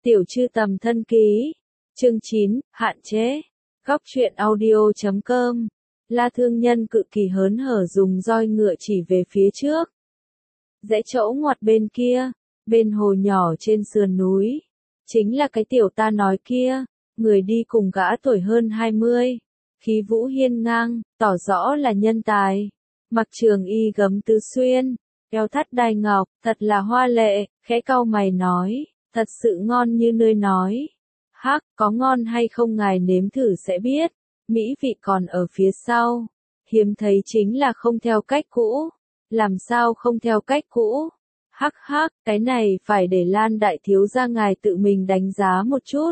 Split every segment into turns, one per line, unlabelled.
Tiểu Chư Tầm Thân Ký, chương 9, hạn chế. Góc truyện audio.com. La Thương Nhân cực kỳ hớn hở dùng roi ngựa chỉ về phía trước. Rẽ chỗ ngoặt bên kia, bên hồ nhỏ trên sườn núi. Chính là cái tiểu ta nói kia, người đi cùng gã tuổi hơn 20. Khí vũ hiên ngang, tỏ rõ là nhân tài. Mặc trường y gấm tứ xuyên, eo thắt đai ngọc, thật là hoa lệ, khẽ cau mày nói, thật sự ngon như nơi nói. Hắc, có ngon hay không ngài nếm thử sẽ biết, mỹ vị còn ở phía sau. Hiếm thấy chính là không theo cách cũ. Làm sao không theo cách cũ? Hắc hắc, cái này phải để Lan đại thiếu gia ngài tự mình đánh giá một chút.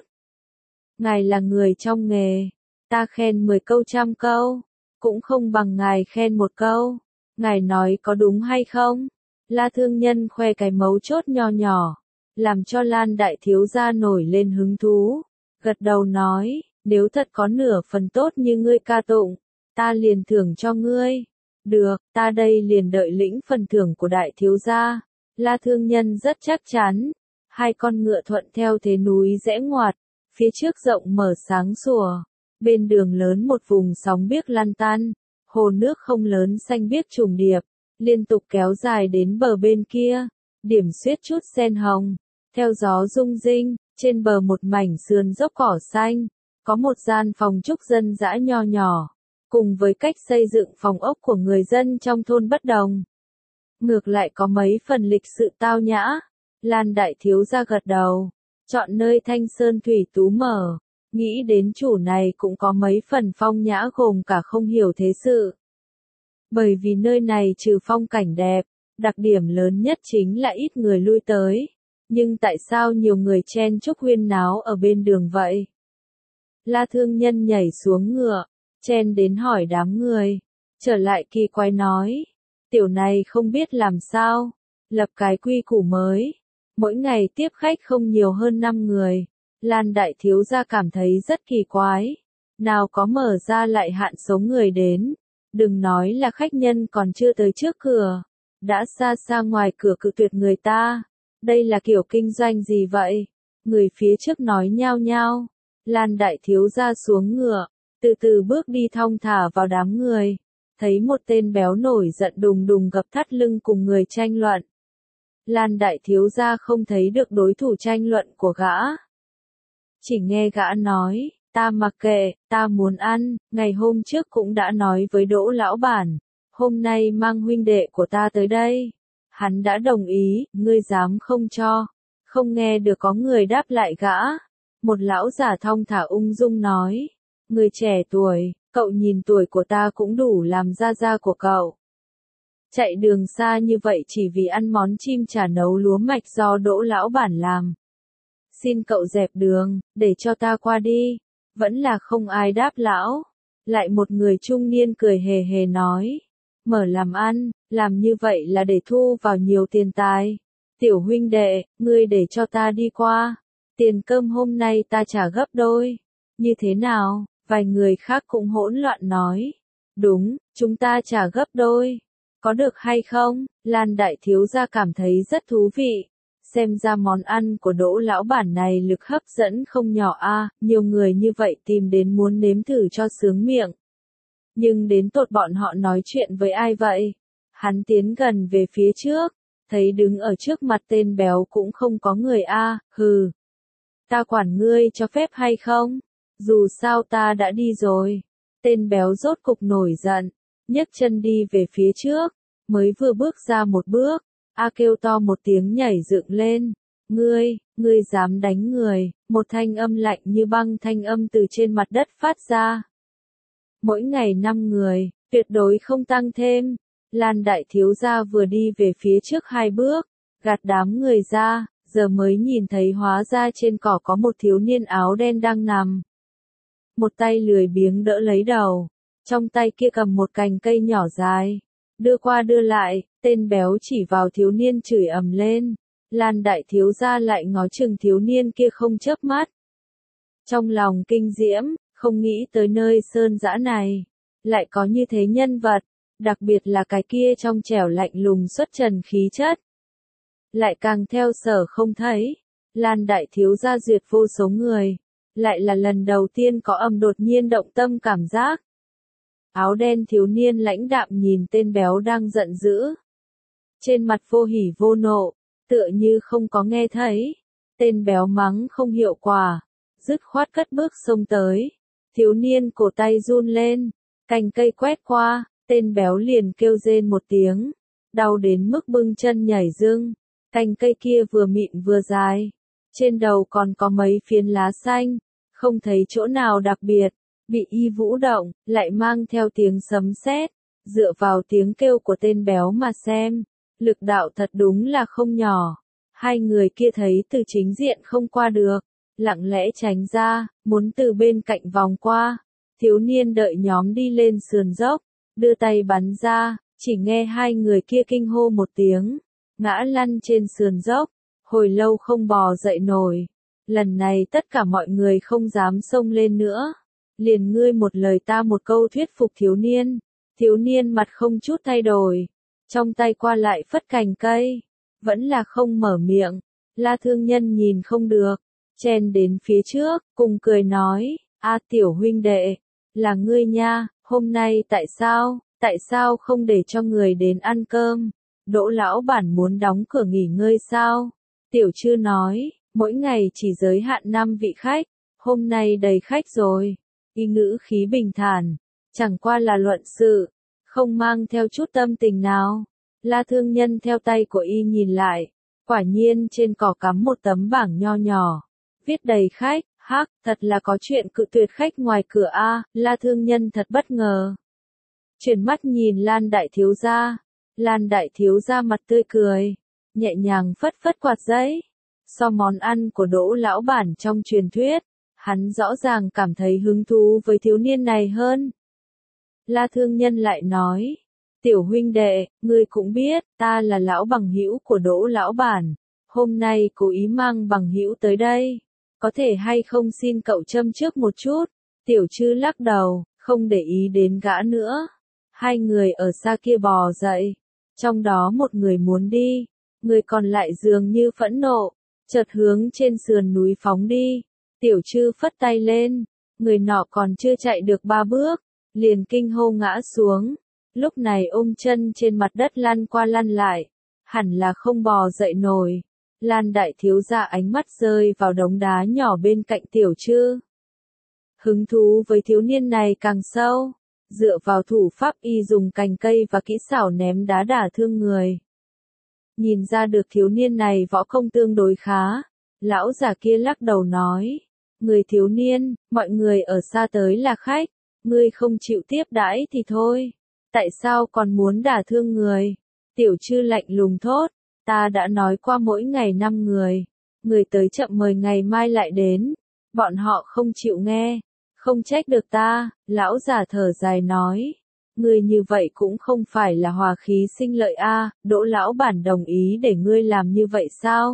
Ngài là người trong nghề, ta khen 10 câu 100 câu, cũng không bằng ngài khen một câu. Ngài nói có đúng hay không? La Thương Nhân khoe cái mấu chốt nho nhỏ, làm cho Lan đại thiếu gia nổi lên hứng thú. Gật đầu nói, nếu thật có nửa phần tốt như ngươi ca tụng, ta liền thưởng cho ngươi. Được, ta đây liền đợi lĩnh phần thưởng của đại thiếu gia. La Thương Nhân rất chắc chắn. Hai con ngựa thuận theo thế núi rẽ ngoặt, phía trước rộng mở sáng sủa. Bên đường lớn một vùng sóng biếc lăn tăn, hồ nước không lớn xanh biếc trùng điệp, liên tục kéo dài đến bờ bên kia, điểm xuyết chút sen hồng. Theo gió rung rinh, trên bờ một mảnh sườn dốc cỏ xanh, có một gian phòng trúc dân dã nho nhỏ, cùng với cách xây dựng phòng ốc của người dân trong thôn bất đồng. Ngược lại có mấy phần lịch sự tao nhã. Lan đại thiếu gia gật đầu, chọn nơi thanh sơn thủy tú mở, nghĩ đến chủ này cũng có mấy phần phong nhã gồm cả không hiểu thế sự. Bởi vì nơi này trừ phong cảnh đẹp, đặc điểm lớn nhất chính là ít người lui tới. Nhưng tại sao nhiều người chen chúc huyên náo ở bên đường vậy? La Thương Nhân nhảy xuống ngựa, chen đến hỏi đám người, trở lại kỳ quái nói, tiểu này không biết làm sao, lập cái quy củ mới, mỗi ngày tiếp khách không nhiều hơn 5 người. Lan đại thiếu gia cảm thấy rất kỳ quái, nào có mở ra lại hạn số người đến, đừng nói là khách nhân còn chưa tới trước cửa, đã xa xa ngoài cửa cự tuyệt người ta. Đây là kiểu kinh doanh gì vậy? Người phía trước nói nhao nhao. Lan đại thiếu gia xuống ngựa, từ từ bước đi thong thả vào đám người. Thấy một tên béo nổi giận đùng đùng gập thắt lưng cùng người tranh luận. Lan đại thiếu gia không thấy được đối thủ tranh luận của gã. Chỉ nghe gã nói, ta mặc kệ, ta muốn ăn, ngày hôm trước cũng đã nói với Đỗ lão bản, hôm nay mang huynh đệ của ta tới đây. Hắn đã đồng ý, ngươi dám không cho. Không nghe được có người đáp lại gã. Một lão giả thong thả ung dung nói, người trẻ tuổi, cậu nhìn tuổi của ta cũng đủ làm gia gia của cậu. Chạy đường xa như vậy chỉ vì ăn món chim chả nấu lúa mạch do Đỗ lão bản làm. Xin cậu dẹp đường, để cho ta qua đi. Vẫn là không ai đáp lão. Lại một người trung niên cười hề hề nói, mở làm ăn, làm như vậy là để thu vào nhiều tiền tài. Tiểu huynh đệ, ngươi để cho ta đi qua. Tiền cơm hôm nay ta trả gấp đôi. Như thế nào? Vài người khác cũng hỗn loạn nói. Đúng, chúng ta trả gấp đôi. Có được hay không? Lan đại thiếu gia cảm thấy rất thú vị. Xem ra món ăn của Đỗ lão bản này lực hấp dẫn không nhỏ a, nhiều người như vậy tìm đến muốn nếm thử cho sướng miệng. Nhưng đến tột bọn họ nói chuyện với ai vậy? Hắn tiến gần về phía trước, thấy đứng ở trước mặt tên béo cũng không có người a, hừ. Ta quản ngươi cho phép hay không? Dù sao ta đã đi rồi. Tên béo rốt cục nổi giận, nhấc chân đi về phía trước, mới vừa bước ra một bước, kêu to một tiếng nhảy dựng lên. Ngươi dám đánh người, một thanh âm lạnh như băng thanh âm từ trên mặt đất phát ra. Mỗi ngày 5 người, tuyệt đối không tăng thêm. Lan đại thiếu gia vừa đi về phía trước 2 bước, gạt đám người ra, giờ mới nhìn thấy hóa ra trên cỏ có một thiếu niên áo đen đang nằm. Một tay lười biếng đỡ lấy đầu, trong tay kia cầm một cành cây nhỏ dài, đưa qua đưa lại, tên béo chỉ vào thiếu niên chửi ầm lên. Lan đại thiếu gia lại ngó chừng thiếu niên kia không chớp mắt. Trong lòng kinh diễm, không nghĩ tới nơi sơn dã này, lại có như thế nhân vật, đặc biệt là cái kia trong trẻo lạnh lùng xuất trần khí chất. Lại càng theo sở không thấy, Lan đại thiếu gia duyệt vô số người. Lại là lần đầu tiên có đột nhiên động tâm cảm giác. Áo đen thiếu niên lãnh đạm nhìn tên béo đang giận dữ. Trên mặt vô hỉ vô nộ, tựa như không có nghe thấy. Tên béo mắng không hiệu quả, dứt khoát cất bước xông tới. Thiếu niên cổ tay run lên, cành cây quét qua, tên béo liền kêu rên một tiếng, đau đến mức bưng chân nhảy dựng. Cành cây kia vừa mịn vừa dài, trên đầu còn có mấy phiến lá xanh, không thấy chỗ nào đặc biệt, bị y vũ động, lại mang theo tiếng sấm sét. Dựa vào tiếng kêu của tên béo mà xem, lực đạo thật đúng là không nhỏ. Hai người kia thấy từ chính diện không qua được, lặng lẽ tránh ra, muốn từ bên cạnh vòng qua. Thiếu niên đợi nhóm đi lên sườn dốc, đưa tay bắn ra, chỉ nghe hai người kia kinh hô một tiếng, ngã lăn trên sườn dốc, hồi lâu không bò dậy nổi. Lần này tất cả mọi người không dám xông lên nữa, liền ngươi một lời ta một câu thuyết phục thiếu niên. Thiếu niên mặt không chút thay đổi, trong tay qua lại phất cành cây, vẫn là không mở miệng. La Thương Nhân nhìn không được, chen đến phía trước, cùng cười nói, a tiểu huynh đệ, là ngươi nha, hôm nay tại sao không để cho người đến ăn cơm? Đỗ lão bản muốn đóng cửa nghỉ ngơi sao? Tiểu Trư nói, mỗi ngày chỉ giới hạn 5 vị khách, hôm nay đầy khách rồi. Y ngữ khí bình thản, chẳng qua là luận sự, không mang theo chút tâm tình nào. La Thương Nhân theo tay của y nhìn lại, quả nhiên trên cỏ cắm một tấm bảng nho nhỏ, viết đầy khách. Hắc, thật là có chuyện cự tuyệt khách ngoài cửa a. La Thương Nhân thật bất ngờ. Chuyển mắt nhìn Lan đại thiếu gia. Lan đại thiếu gia mặt tươi cười, nhẹ nhàng phất phất quạt giấy. So món ăn của Đỗ lão bản trong truyền thuyết, hắn rõ ràng cảm thấy hứng thú với thiếu niên này hơn. La Thương Nhân lại nói, tiểu huynh đệ, ngươi cũng biết, ta là lão bằng hữu của Đỗ lão bản, hôm nay cố ý mang bằng hữu tới đây, có thể hay không xin cậu châm trước một chút. Tiểu Trư lắc đầu, không để ý đến gã nữa. Hai người ở xa kia bò dậy, trong đó một người muốn đi, người còn lại dường như phẫn nộ, chợt hướng trên sườn núi phóng đi. Tiểu Trư phất tay lên, người nọ còn chưa chạy được 3 bước, liền kinh hô ngã xuống, lúc này ôm chân trên mặt đất lăn qua lăn lại, hẳn là không bò dậy nổi. Lan đại thiếu gia ánh mắt rơi vào đống đá nhỏ bên cạnh Tiểu Trư. Hứng thú với thiếu niên này càng sâu, dựa vào thủ pháp y dùng cành cây và kỹ xảo ném đá đả thương người. Nhìn ra được thiếu niên này võ công tương đối khá, lão già kia lắc đầu nói, người thiếu niên, mọi người ở xa tới là khách, ngươi không chịu tiếp đãi thì thôi, tại sao còn muốn đả thương người? Tiểu Trư lạnh lùng thốt, ta đã nói qua mỗi ngày 5 người, người tới chậm mời ngày mai lại đến, bọn họ không chịu nghe, không trách được ta. Lão già thở dài nói, ngươi như vậy cũng không phải là hòa khí sinh lợi a. Đỗ lão bản đồng ý để ngươi làm như vậy sao?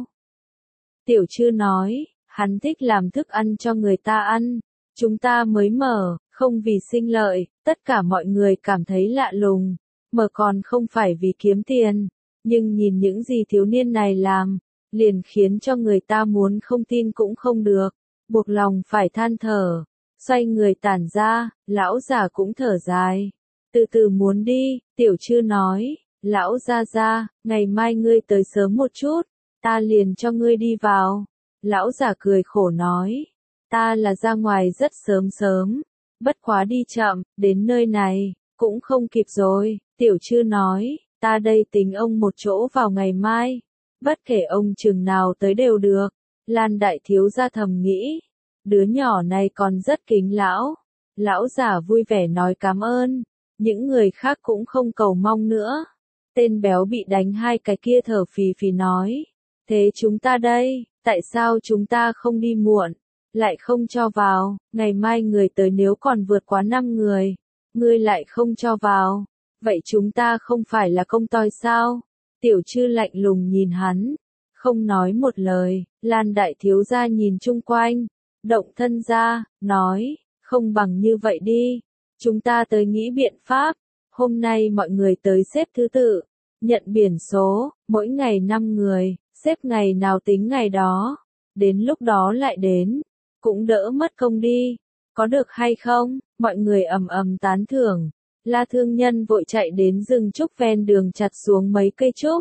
Tiểu Trư nói, hắn thích làm thức ăn cho người ta ăn, chúng ta mới mở, không vì sinh lợi. Tất cả mọi người cảm thấy lạ lùng, mở còn không phải vì kiếm tiền, nhưng nhìn những gì thiếu niên này làm, liền khiến cho người ta muốn không tin cũng không được, buộc lòng phải than thở. Xoay người tản ra, lão già cũng thở dài, từ từ muốn đi. Tiểu Trư nói, lão gia, ngày mai ngươi tới sớm một chút, ta liền cho ngươi đi vào. Lão già cười khổ nói, ta là ra ngoài rất sớm, bất quá đi chậm, đến nơi này, cũng không kịp rồi. Tiểu Trư nói, ta đây tính ông một chỗ vào ngày mai, bất kể ông chừng nào tới đều được. Lan đại thiếu gia thầm nghĩ, đứa nhỏ này còn rất kính lão. Lão già vui vẻ nói cảm ơn, những người khác cũng không cầu mong nữa. Tên béo bị đánh 2 cái kia thở phì phì nói, thế chúng ta đây, tại sao chúng ta không đi muộn, lại không cho vào, ngày mai người tới nếu còn vượt quá 5 người, ngươi lại không cho vào, vậy chúng ta không phải là công toi sao? Tiểu Trư lạnh lùng nhìn hắn, không nói một lời. Lan đại thiếu gia nhìn chung quanh, động thân ra, nói, không bằng như vậy đi, chúng ta tới nghĩ biện pháp, hôm nay mọi người tới xếp thứ tự, nhận biển số, mỗi ngày 5 người, xếp ngày nào tính ngày đó, đến lúc đó lại đến, cũng đỡ mất công đi, có được hay không? Mọi người ầm ầm tán thưởng. La Thương Nhân vội chạy đến rừng trúc ven đường chặt xuống mấy cây trúc,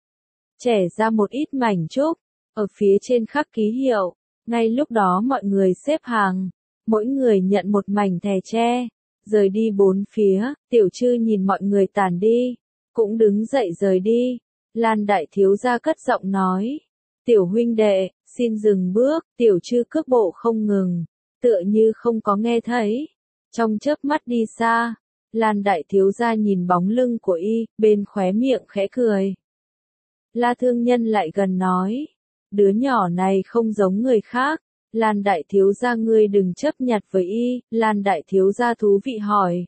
chẻ ra một ít mảnh trúc, ở phía trên khắc ký hiệu. Ngay lúc đó mọi người xếp hàng, mỗi người nhận một mảnh thẻ tre, rời đi bốn phía. Tiểu Trư nhìn mọi người tản đi, cũng đứng dậy rời đi. Lan đại thiếu gia cất giọng nói, tiểu huynh đệ, xin dừng bước. Tiểu Trư cước bộ không ngừng, tựa như không có nghe thấy, trong chớp mắt đi xa. Lan đại thiếu gia nhìn bóng lưng của y, bên khóe miệng khẽ cười. La Thương Nhân lại gần nói, đứa nhỏ này không giống người khác. Lan đại thiếu gia ngươi đừng chấp nhặt với y. Lan đại thiếu gia thú vị hỏi.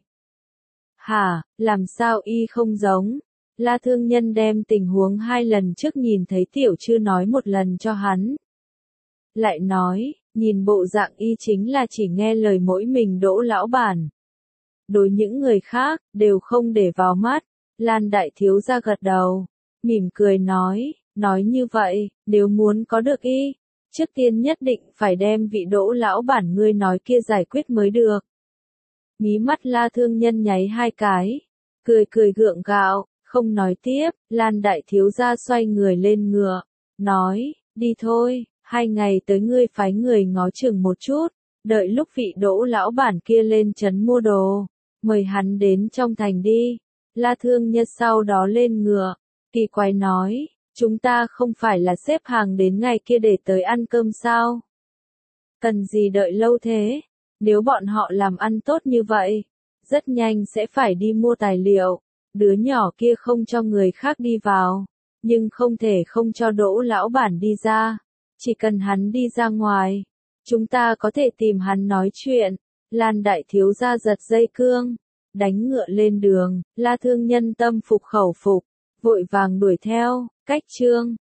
Hả, làm sao y không giống? La Thương Nhân đem tình huống 2 lần trước nhìn thấy Tiểu Trư nói một lần cho hắn. Lại nói, nhìn bộ dạng y chính là chỉ nghe lời mỗi mình Đỗ lão bản. Đối những người khác, đều không để vào mắt. Lan đại thiếu gia gật đầu, mỉm cười nói như vậy, nếu muốn có được y, trước tiên nhất định phải đem vị Đỗ lão bản ngươi nói kia giải quyết mới được. Mí mắt La Thương Nhân nháy 2 cái, cười gượng gạo, không nói tiếp. Lan đại thiếu gia xoay người lên ngựa, nói, đi thôi, 2 ngày tới ngươi phái người ngó chừng một chút, đợi lúc vị Đỗ lão bản kia lên trấn mua đồ, mời hắn đến trong thành đi. La Thương Nhân sau đó lên ngựa, kỳ quái nói, chúng ta không phải là xếp hàng đến ngày kia để tới ăn cơm sao? Cần gì đợi lâu thế? Nếu bọn họ làm ăn tốt như vậy, rất nhanh sẽ phải đi mua tài liệu. Đứa nhỏ kia không cho người khác đi vào, nhưng không thể không cho Đỗ lão bản đi ra. Chỉ cần hắn đi ra ngoài, chúng ta có thể tìm hắn nói chuyện. Lan đại thiếu gia giật dây cương, đánh ngựa lên đường. La Thương Nhân tâm phục khẩu phục, vội vàng đuổi theo. Cách chương